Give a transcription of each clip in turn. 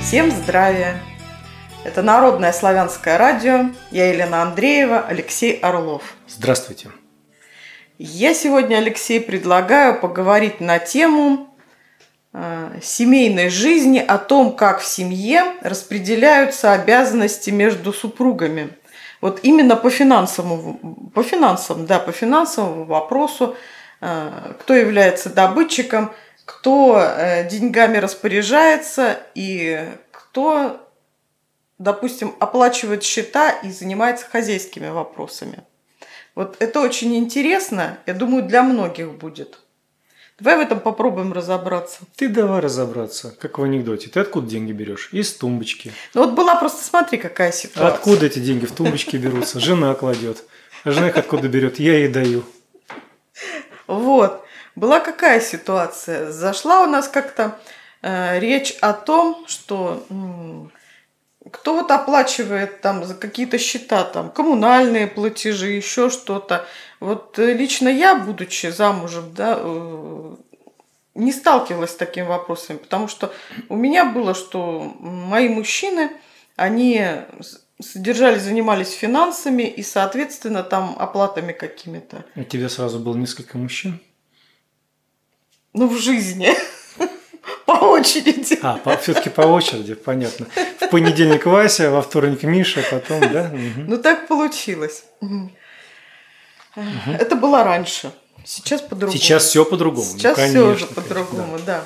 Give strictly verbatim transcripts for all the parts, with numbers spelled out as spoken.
Всем здравия! Это Народное славянское радио. Я Елена Андреева, Алексей Орлов. Здравствуйте. Я сегодня, Алексей, предлагаю поговорить на тему э, семейной жизни, о том, как в семье распределяются обязанности между супругами. Вот именно по финансовому, по финансовому, да, по финансовому вопросу, э, кто является добытчиком, кто э, деньгами распоряжается и кто, допустим, оплачивает счета и занимается хозяйскими вопросами. Вот это очень интересно, я думаю, для многих будет. Давай в этом попробуем разобраться. Ты давай разобраться, как в анекдоте. Ты откуда деньги берешь? Из тумбочки. Ну вот была просто, смотри, какая ситуация. А откуда эти деньги в тумбочке берутся? Жена кладет. А жена их откуда берет? Я ей даю. Вот. Была какая ситуация? Зашла у нас как-то э, речь о том, что м, кто вот оплачивает там за какие-то счета, там коммунальные платежи, еще что-то. Вот э, лично я, будучи замужем, да, э, не сталкивалась с такими вопросами, потому что у меня было, что мои мужчины, они содержались, занимались финансами и, соответственно, там оплатами какими-то. У тебя сразу было несколько мужчин? Ну, в жизни. По очереди. А, по, все-таки по очереди, понятно. В понедельник Вася, во вторник Миша, потом, да? Угу. Ну, так получилось. Угу. Это было раньше. Сейчас по-другому. Сейчас все по-другому. Сейчас ну, все уже по-другому, да.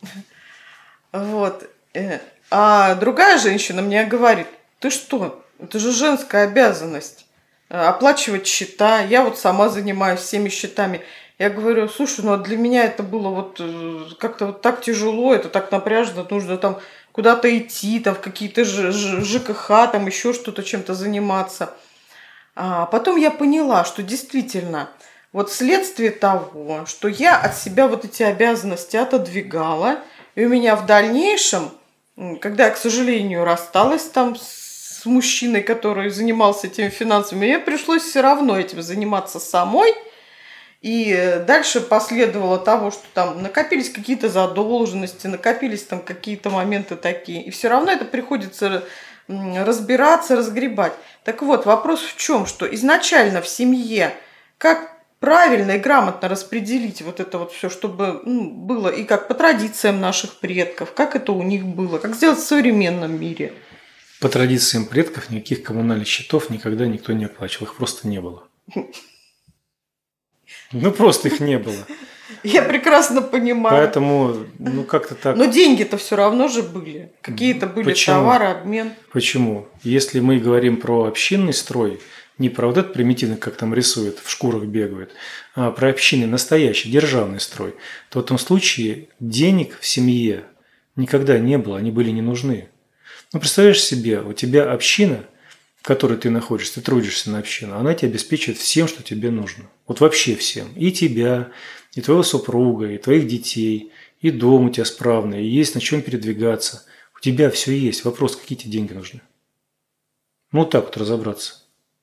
да. Вот. А другая женщина мне говорит: ты что, это же женская обязанность оплачивать счета. Я вот сама занимаюсь всеми счетами. Я говорю: слушай, ну а для меня это было вот как-то вот так тяжело, это так напряжно, нужно там куда-то идти, там в какие-то ЖКХ, там еще что-то, чем-то заниматься. А потом я поняла, что действительно вот вследствие того, что я от себя вот эти обязанности отодвигала, и у меня в дальнейшем, когда я, к сожалению, рассталась там с мужчиной, который занимался этими финансами, мне пришлось все равно этим заниматься самой. И дальше последовало того, что там накопились какие-то задолженности, накопились там какие-то моменты такие. И все равно это приходится разбираться, разгребать. Так вот, вопрос в чем? Что изначально в семье как правильно и грамотно распределить вот это вот все, чтобы ну, было и как по традициям наших предков, как это у них было, как сделать в современном мире. По традициям предков никаких коммунальных счетов никогда никто не оплачивал, их просто не было. Ну, просто их не было. Я прекрасно понимаю. Поэтому, ну, как-то так. Но деньги-то все равно же были. Какие-то были Почему? Товары, обмен. Почему? Если мы говорим про общинный строй, не про вот этот примитивный, как там рисуют, в шкурах бегают, а про общинный, настоящий, державный строй, то в этом случае денег в семье никогда не было, они были не нужны. Ну, представляешь себе, у тебя община, в которой ты находишься, ты трудишься на общину, она тебя обеспечивает всем, что тебе нужно. Вот вообще всем. И тебя, и твоего супруга, и твоих детей, и дом у тебя справный, и есть на чем передвигаться. У тебя все есть. Вопрос, какие тебе деньги нужны? Ну, вот так вот разобраться.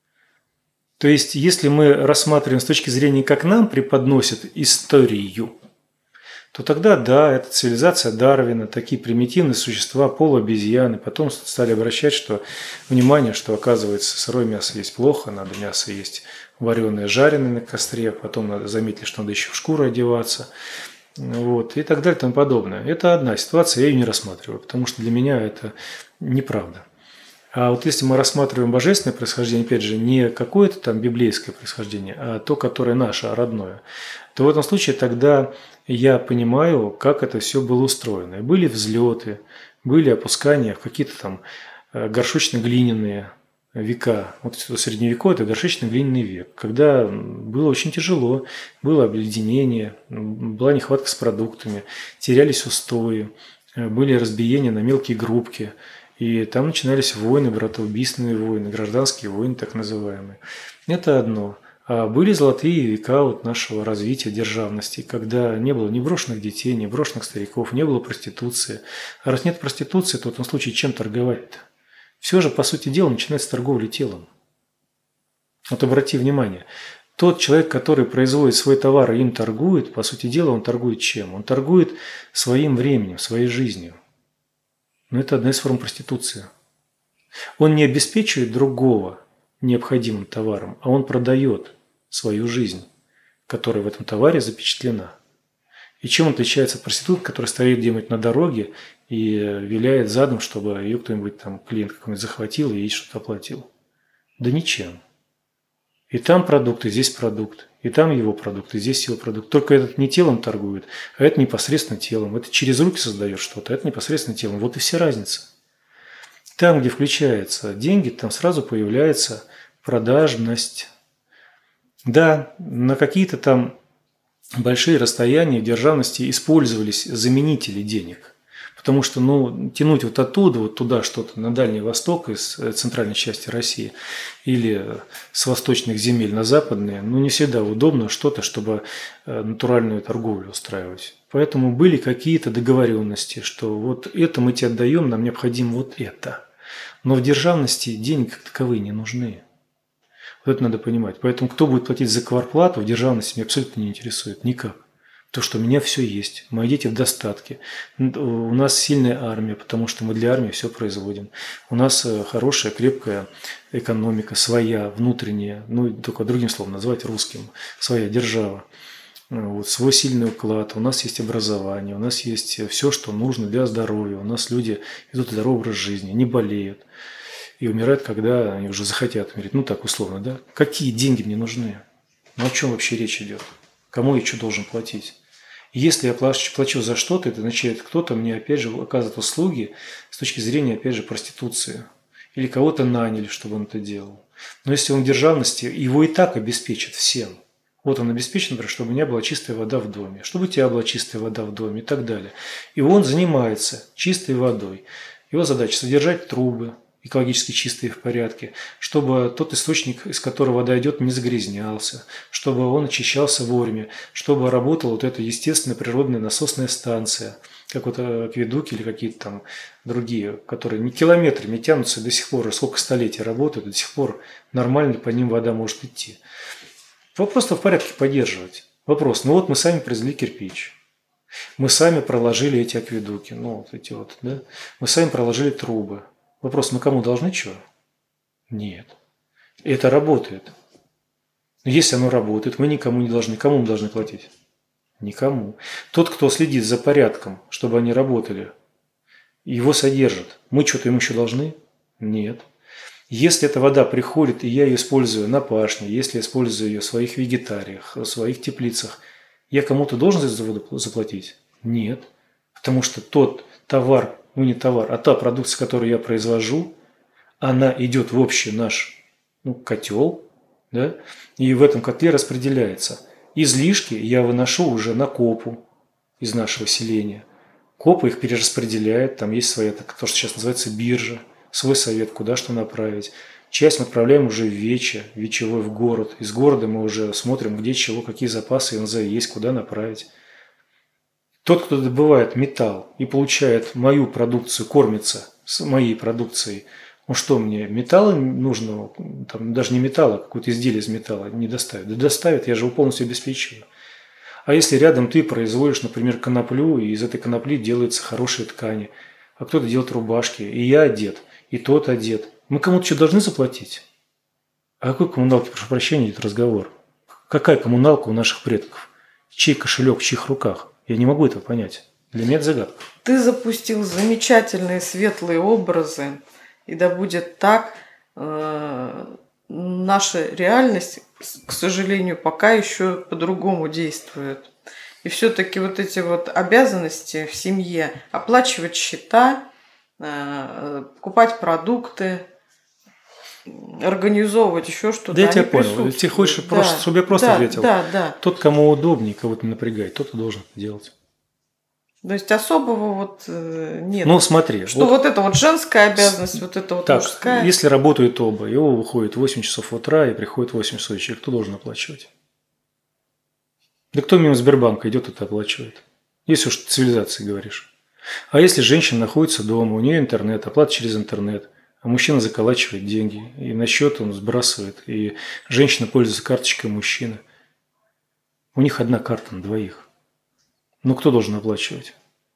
То есть, если мы рассматриваем с точки зрения, как нам преподносят историю, то тогда, да, это цивилизация Дарвина, такие примитивные существа, полуобезьяны. Потом стали обращать что, внимание, что, оказывается, сырое мясо есть плохо, надо мясо есть вареное, жареное на костре. Потом надо, заметили, что надо еще в шкуру одеваться. Вот, и так далее и тому подобное. Это одна ситуация, я ее не рассматриваю, потому что для меня это неправда. А вот если мы рассматриваем божественное происхождение, опять же, не какое-то там библейское происхождение, а то, которое наше, родное, то в этом случае тогда я понимаю, как это все было устроено. И были взлеты, были опускания в какие-то там горшечно-глиняные века. Вот средневековье – это горшечно-глиняный век, когда было очень тяжело, было обледенение, была нехватка с продуктами, терялись устои, были разбиения на мелкие группки. И там начинались войны, братоубийственные войны, гражданские войны так называемые. Это одно. А были золотые века вот нашего развития державности, когда не было ни брошенных детей, ни брошенных стариков, не было проституции. А раз нет проституции, то в этом случае чем торговать-то? Все же, по сути дела, начинается с торговли телом. Вот обрати внимание, тот человек, который производит свой товар и им торгует, по сути дела, он торгует чем? Он торгует своим временем, своей жизнью. Но это одна из форм проституции. Он не обеспечивает другого необходимым товаром, а он продает свою жизнь, которая в этом товаре запечатлена. И чем он отличается от проститутки, которая стоит где-нибудь на дороге и виляет задом, чтобы ее кто-нибудь там, клиент какой-нибудь захватил и ей что-то оплатил? Да ничем. И там продукт, и здесь продукт. И там его продукт, и здесь его продукт. Только этот не телом торгует, а это непосредственно телом. Это через руки создает что-то, а это непосредственно телом. Вот и вся разница. Там, где включаются деньги, там сразу появляется продажность. Да, на какие-то там большие расстояния в державности использовались заменители денег. Потому что, ну, тянуть вот оттуда, вот туда что-то, на Дальний Восток из центральной части России или с восточных земель на западные, ну, не всегда удобно что-то, чтобы натуральную торговлю устраивать. Поэтому были какие-то договоренности, что вот это мы тебе отдаем, нам необходимо вот это. Но в державности деньги как таковые не нужны. Вот это надо понимать. Поэтому кто будет платить за квартплату в державности меня абсолютно не интересует. Никак. То, что у меня все есть, мои дети в достатке. У нас сильная армия, потому что мы для армии все производим. У нас хорошая, крепкая экономика, своя, внутренняя, ну, только другим словом назвать русским, своя держава. Вот, свой сильный уклад, у нас есть образование, у нас есть все, что нужно для здоровья. У нас люди идут здоровый образ жизни, не болеют и умирают, когда они уже захотят умереть. Ну, так условно, да? Какие деньги мне нужны? Ну, о чем вообще речь идет? Кому я что должен платить? Если я плачу, плачу за что-то, это означает, кто-то мне, опять же, оказывает услуги с точки зрения, опять же, проституции. Или кого-то наняли, чтобы он это делал. Но если он в державности, его и так обеспечат всем. Вот он обеспечен, например, чтобы у меня была чистая вода в доме, чтобы у тебя была чистая вода в доме и так далее. И он занимается чистой водой. Его задача – содержать трубы, экологически чистые в порядке, чтобы тот источник, из которого вода идет, не загрязнялся, чтобы он очищался вовремя, чтобы работала вот эта естественная природная насосная станция, как вот акведуки или какие-то там другие, которые не километрами тянутся до сих пор, и сколько столетий работают, до сих пор нормально по ним вода может идти. Вопрос в порядке поддерживать. Вопрос, ну вот мы сами произвели кирпич, мы сами проложили эти акведуки, ну вот эти вот, да, мы сами проложили трубы. Вопрос, мы кому должны чего? Нет. Это работает. Если оно работает, мы никому не должны. Кому мы должны платить? Никому. Тот, кто следит за порядком, чтобы они работали, его содержат. Мы что-то ему еще должны? Нет. Если эта вода приходит, и я ее использую на пашне, если я использую ее в своих вегетариях, в своих теплицах, я кому-то должен за воду заплатить? Нет. Потому что тот товар, ну не товар, а та продукция, которую я произвожу, она идет в общий наш ну, котел, да, и в этом котле распределяется. Излишки я выношу уже на копу из нашего селения. Копа их перераспределяет, там есть своя, то, что сейчас называется биржа, свой совет, куда что направить. Часть мы отправляем уже в Вече, Вечевой в город. Из города мы уже смотрим, где чего, какие запасы эн зэ есть, куда направить. Тот, кто добывает металл и получает мою продукцию, кормится с моей продукцией, ну что мне, металла нужно, там, даже не металла, а какое-то изделие из металла не доставит. Да доставит, я же его полностью обеспечиваю. А если рядом ты производишь, например, коноплю, и из этой конопли делаются хорошие ткани, а кто-то делает рубашки, и я одет, и тот одет, мы кому-то что должны заплатить? О какой коммуналке, прошу прощения, идет разговор? Какая коммуналка у наших предков? Чей кошелек в чьих руках? Я не могу этого понять. Для меня это загадка. Ты запустил замечательные светлые образы, и да будет так. Э, наша реальность, к сожалению, пока еще по-другому действует. И все-таки вот эти вот обязанности в семье, оплачивать счета, э, покупать продукты, организовывать еще что-то. Да я тебя понял. Ты хочешь, да, просто, чтобы я просто да, ответил. Да, да. Тот, кому удобнее, кого-то напрягает, тот и должен это делать. То есть особого вот нет. Ну смотри. Что вот, вот это вот женская обязанность, вот это вот так, мужская. Если работают оба, и оба выходит в восемь часов утра и приходит в восемь часов вечера, кто должен оплачивать? Да кто мимо Сбербанка идет, это оплачивает. Если уж цивилизации говоришь. А если женщина находится дома, у нее интернет, оплата через интернет, а мужчина заколачивает деньги, и на счет он сбрасывает, и женщина пользуется карточкой мужчины. У них одна карта на двоих. Ну, кто должен оплачивать?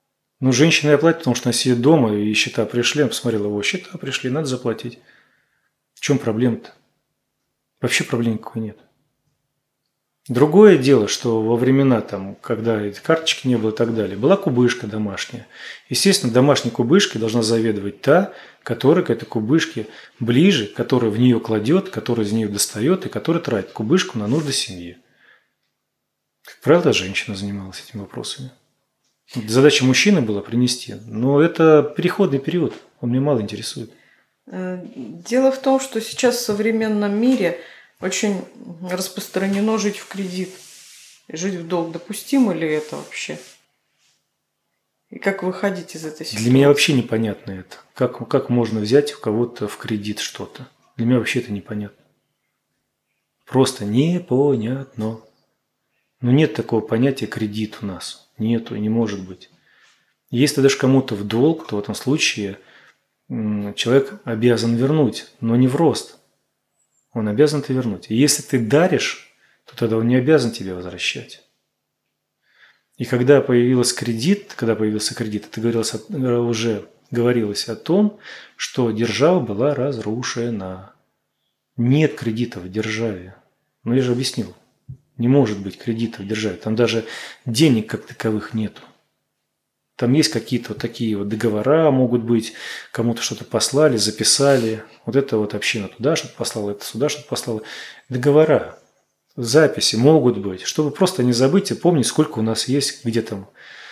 Ну, женщина и оплатит, потому что она сидит дома, и счета пришли, она посмотрела, его счета пришли, надо заплатить. В чем проблема-то? Вообще проблем никакой нет. Другое дело, что во времена, там, когда эти карточки не было и так далее, была кубышка домашняя. Естественно, домашней кубышкой должна заведовать та, которая к этой кубышке ближе, которая в нее кладет, которая из нее достает и которая тратит кубышку на нужды семьи. Как правило, женщина занималась этими вопросами. Задача мужчины была принести, но это переходный период, он меня мало интересует. Дело в том, что сейчас в современном мире очень распространено жить в кредит. И жить в долг. Допустимо ли это вообще? И как выходить из этой ситуации? Для меня вообще непонятно это. Как, как можно взять у кого-то в кредит что-то? Для меня вообще это непонятно. Просто непонятно. Но нет такого понятия кредит у нас. Нету и не может быть. Если даже кому-то в долг, то в этом случае человек обязан вернуть, но не в рост. Он обязан это вернуть. И если ты даришь, то тогда он не обязан тебе возвращать. И когда появился кредит, когда появился кредит, это говорилось, уже говорилось о том, что держава была разрушена. Нет кредита в державе. Ну, я же объяснил. Не может быть кредита в державе. Там даже денег как таковых нету. Там есть какие-то вот такие вот договора, могут быть, кому-то что-то послали, записали. Вот это вот община туда что-то послала, это сюда что-то послала. Договора, записи могут быть, чтобы просто не забыть и помнить, сколько у нас есть, где там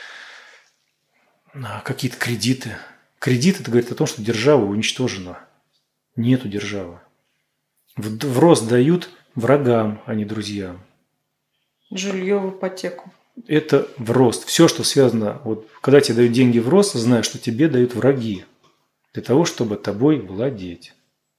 какие-то кредиты. Кредит – это говорит о том, что держава уничтожена. Нету державы. В, в рост дают врагам, а не друзьям. Жилье в ипотеку. Это в рост. Все, что связано, вот, когда тебе дают деньги в рост, знай, что тебе дают враги. Для того, чтобы тобой владеть.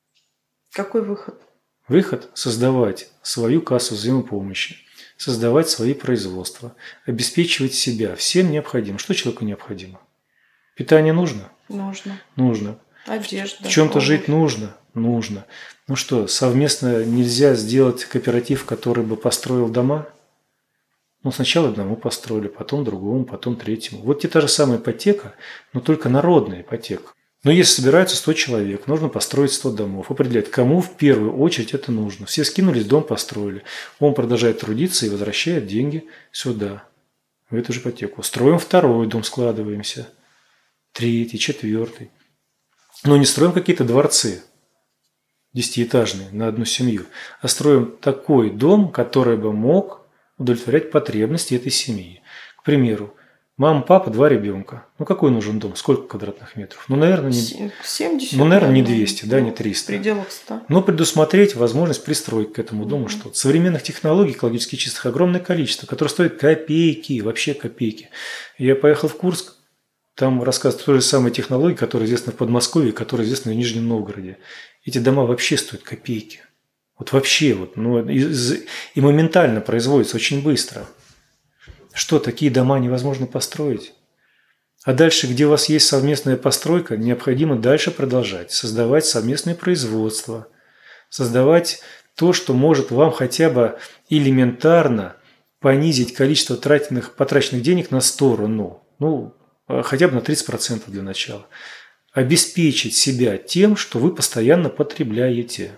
Какой выход? Выход – создавать свою кассу взаимопомощи, создавать свои производства, обеспечивать себя всем необходимым. Что человеку необходимо? Питание нужно? Нужно. Нужно. Одежда. В чем-то обувь. жить нужно? Нужно. Ну что, совместно нельзя сделать кооператив, который бы построил дома? Ну, сначала одному построили, потом другому, потом третьему. Вот те та же самая ипотека, но только народная ипотека. Но если собираются сто человек, нужно построить сто домов. Определять, кому в первую очередь это нужно. Все скинулись, дом построили. Он продолжает трудиться и возвращает деньги сюда, в эту же ипотеку. Строим второй дом, складываемся. Третий, четвертый. Но не строим какие-то дворцы десятиэтажные на одну семью, а строим такой дом, который бы мог удовлетворять потребности этой семьи. К примеру, мама, папа, два ребенка. Ну, какой нужен дом? Сколько квадратных метров? Ну, наверное, не, семьдесят, ну, наверное, не наверное, двести, да, не триста. В пределах ста. Но предусмотреть возможность пристроить к этому дому mm-hmm. что-то. Современных технологий экологически чистых огромное количество, которые стоят копейки, вообще копейки. Я поехал в Курск, там рассказывают той же самой технологии, которая известна в Подмосковье, которая известна в Нижнем Новгороде. Эти дома вообще стоят копейки. Вот вообще, вот, ну, и, и моментально производится очень быстро. Что, такие дома невозможно построить? А дальше, где у вас есть совместная постройка, необходимо дальше продолжать, создавать совместное производство, создавать то, что может вам хотя бы элементарно понизить количество траченных, потраченных денег на сторону, ну, хотя бы на тридцать процентов для начала. Обеспечить себя тем, что вы постоянно потребляете.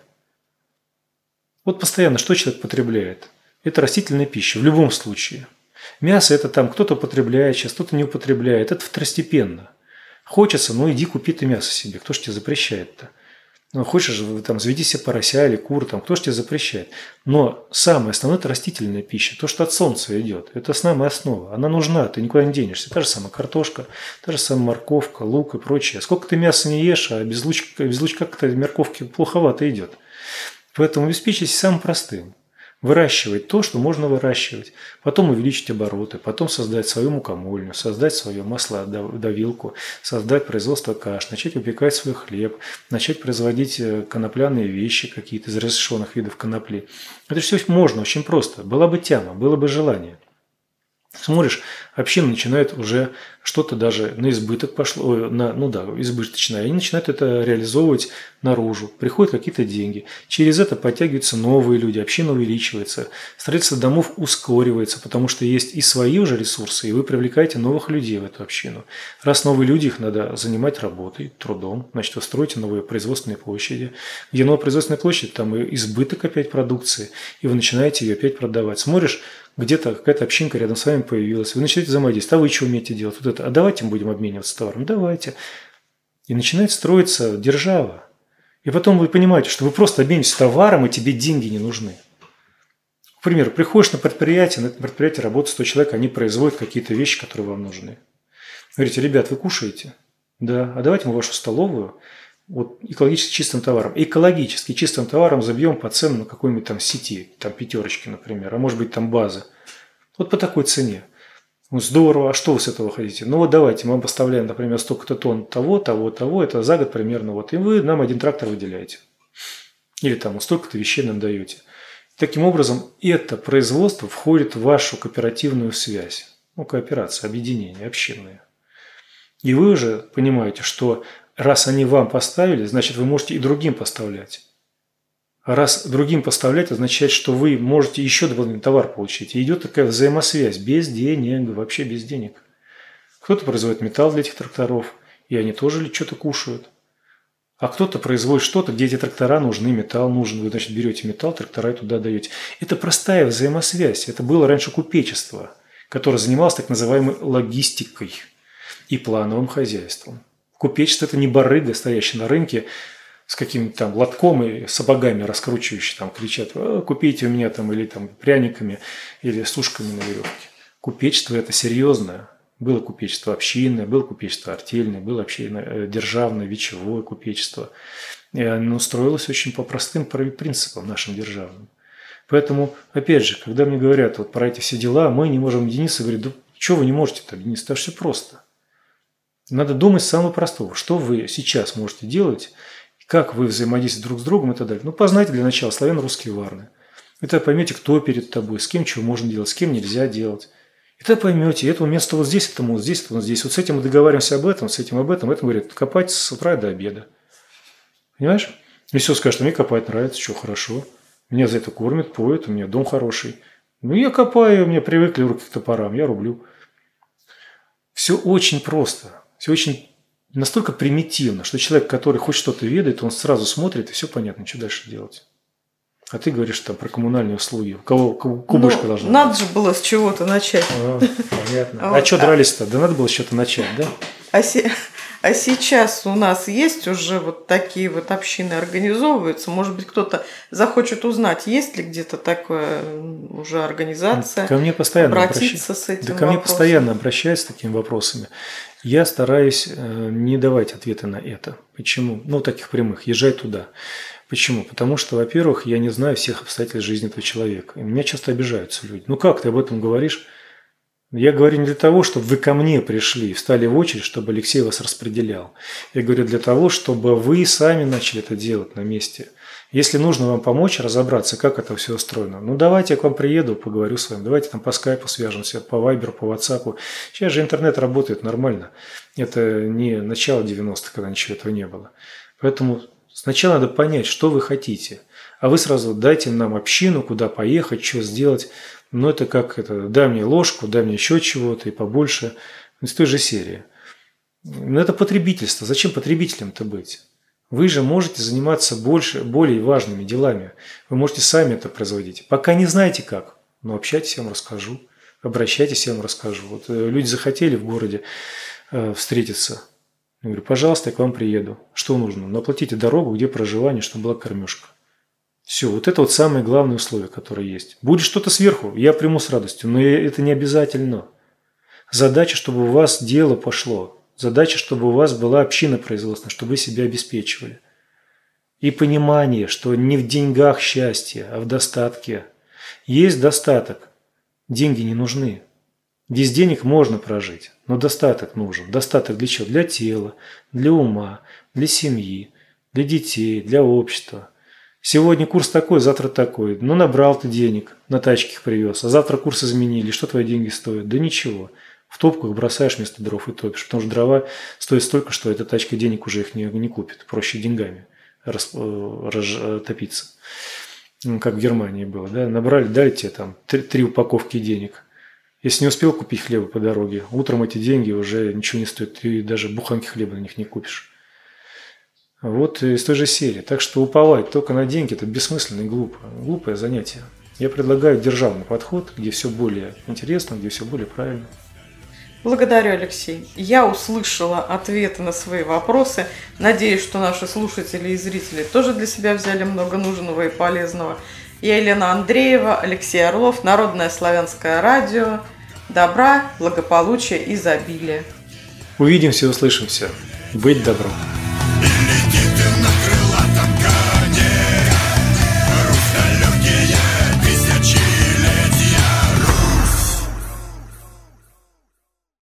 Вот постоянно что человек потребляет? Это растительная пища, в любом случае. Мясо это там кто-то употребляет сейчас, кто-то не употребляет. Это второстепенно. Хочется, ну иди купи ты мясо себе. Кто ж тебе запрещает-то? Ну, хочешь, там, заведи себе порося или кур, там, кто ж тебе запрещает? Но самое основное – это растительная пища. То, что от солнца идет. Это основная основа. Она нужна, ты никуда не денешься. Та же самая картошка, та же самая морковка, лук и прочее. Сколько ты мяса не ешь, а без лучка, без лучка как-то морковки плоховато идет. Поэтому обеспечить самым простым. Выращивать то, что можно выращивать. Потом увеличить обороты. Потом создать свою мукомольню. Создать свое маслодавилку. Создать производство каш. Начать выпекать свой хлеб. Начать производить конопляные вещи какие-то из разрешенных видов конопли. Это все можно очень просто. Была бы тяма, было бы желание. Смотришь, община начинает уже что-то даже на избыток пошло, ой, на, ну да, избыточно, они начинают это реализовывать наружу, приходят какие-то деньги, через это подтягиваются новые люди, община увеличивается, строительство домов ускоривается, потому что есть и свои уже ресурсы, и вы привлекаете новых людей в эту общину. Раз новые люди, их надо занимать работой, трудом, значит, вы строите новые производственные площади, где новая производственная площадь, там и избыток опять продукции, и вы начинаете ее опять продавать. Смотришь, где-то какая-то общинка рядом с вами появилась, вы начинаете взаимодействовать, а вы что умеете делать? Вот это, а давайте мы будем обмениваться товаром, давайте. И начинает строиться держава. И потом вы понимаете, что вы просто обмениваетесь товаром, и тебе деньги не нужны. К примеру, приходишь на предприятие, на этом предприятии работает сто человек, они производят какие-то вещи, которые вам нужны. Говорите, ребят, вы кушаете? Да. А давайте мы вашу столовую вот, экологически чистым товаром. Экологически чистым товаром забьем по цену на какой-нибудь там сети, там пятерочки, например, а может быть там база. Вот по такой цене. Ну, здорово, а что вы с этого хотите? Ну вот давайте, мы вам поставляем, например, столько-то тонн того, того, того, это за год примерно, вот, и вы нам один трактор выделяете. Или там столько-то вещей нам даете. Таким образом, это производство входит в вашу кооперативную связь. Ну, кооперация, объединение, общинное. И вы уже понимаете, что раз они вам поставили, значит, вы можете и другим поставлять. А раз другим поставлять, означает, что вы можете еще дополнительный товар получить. И идет такая взаимосвязь без денег, вообще без денег. Кто-то производит металл для этих тракторов, и они тоже что-то кушают. А кто-то производит что-то, где эти трактора нужны, металл нужен. Вы, значит, берете металл, трактора и туда даете. Это простая взаимосвязь. Это было раньше купечество, которое занималось так называемой логистикой и плановым хозяйством. Купечество – это не барыга, стоящий на рынке, с каким-то там лотком и сапогами раскручивающие, там кричат, купите у меня там или там пряниками, или сушками на веревке. Купечество – это серьезное. Было купечество общинное, было купечество артельное, было общинное, державное, вечевое купечество. И оно строилось очень по простым принципам нашим державным. Поэтому, опять же, когда мне говорят вот про эти все дела, мы не можем объединиться, говорят, да что вы не можете-то объединиться? Это все просто. Надо думать с самого простого. Что вы сейчас можете делать, как вы взаимодействуете друг с другом и так далее. Ну, познайте для начала славяно-русские варны. И тогда поймете, кто перед тобой, с кем чего можно делать, с кем нельзя делать. И тогда поймете, этому место вот здесь, этому вот здесь, этому вот здесь. Вот с этим мы договариваемся об этом, с этим об этом. Это говорят, копать с утра до обеда. Понимаешь? И все скажет, что мне копать нравится, что хорошо. Меня за это кормят, поют, у меня дом хороший. Ну, я копаю, мне привыкли руки к топорам, я рублю. Все очень просто. Все очень настолько примитивно, что человек, который хоть что-то ведает, он сразу смотрит, и все понятно, что дальше делать. А ты говоришь там про коммунальные услуги. У кого кубышка ну, должна надо быть? Надо же было с чего-то начать. А, понятно. А что дрались-то? Да надо было с чего-то начать, да? А, се... а сейчас у нас есть уже вот такие вот общины организовываются. Может быть, кто-то захочет узнать, есть ли где-то такая уже организация. Ко мне постоянно обратиться обращ... с этим Да ко мне вопросом. постоянно обращаются с такими вопросами. Я стараюсь не давать ответы на это. Почему? Ну, таких прямых. Езжай туда. Почему? Потому что, во-первых, я не знаю всех обстоятельств жизни этого человека. И меня часто обижаются люди. Ну, как ты об этом говоришь? Я говорю не для того, чтобы вы ко мне пришли и встали в очередь, чтобы Алексей вас распределял. Я говорю для того, чтобы вы сами начали это делать на месте. Если нужно вам помочь разобраться, как это все устроено, ну давайте я к вам приеду, поговорю с вами, давайте там по скайпу свяжемся, по вайберу, по ватсапу. Сейчас же интернет работает нормально. Это не начало девяностых, когда ничего этого не было. Поэтому сначала надо понять, что вы хотите. А вы сразу дайте нам общину, куда поехать, что сделать. Ну это как это, дай мне ложку, дай мне еще чего-то и побольше. Из той же серии. Но это потребительство. Зачем потребителем-то быть? Вы же можете заниматься больше, более важными делами. Вы можете сами это производить. Пока не знаете как, но общайтесь, я вам расскажу. Обращайтесь, я вам расскажу. Вот люди захотели в городе э, встретиться. Я говорю, пожалуйста, я к вам приеду. Что нужно? Ну, оплатите дорогу, где проживание, чтобы была кормежка. Все, вот это вот самое главное условие, которое есть. Будет что-то сверху, я приму с радостью, но это не обязательно. Задача, чтобы у вас дело пошло. Задача, чтобы у вас была община производственная, чтобы вы себя обеспечивали. И понимание, что не в деньгах счастье, а в достатке. Есть достаток, деньги не нужны. Без денег можно прожить, но достаток нужен. Достаток для чего? Для тела, для ума, для семьи, для детей, для общества. Сегодня курс такой, завтра такой. Ну, набрал ты денег, на тачке их привез, а завтра курс изменили. Что твои деньги стоят? Да ничего. В топку их бросаешь вместо дров и топишь. Потому что дрова стоят столько, что эта тачка денег уже их не, не купит. Проще деньгами рас, растопиться. Как в Германии было. Да? Набрали, дали тебе там три, три упаковки денег. Если не успел купить хлеба по дороге, утром эти деньги уже ничего не стоят. Ты даже буханки хлеба на них не купишь. Вот из той же серии. Так что уповать только на деньги – это бессмысленно и глупо. Глупое занятие. Я предлагаю державный подход, где все более интересно, где все более правильно. Благодарю, Алексей. Я услышала ответы на свои вопросы. Надеюсь, что наши слушатели и зрители тоже для себя взяли много нужного и полезного. Я Елена Андреева, Алексей Орлов, Народное славянское радио. Добра, благополучия, изобилия. Увидимся, услышимся. Быть добром.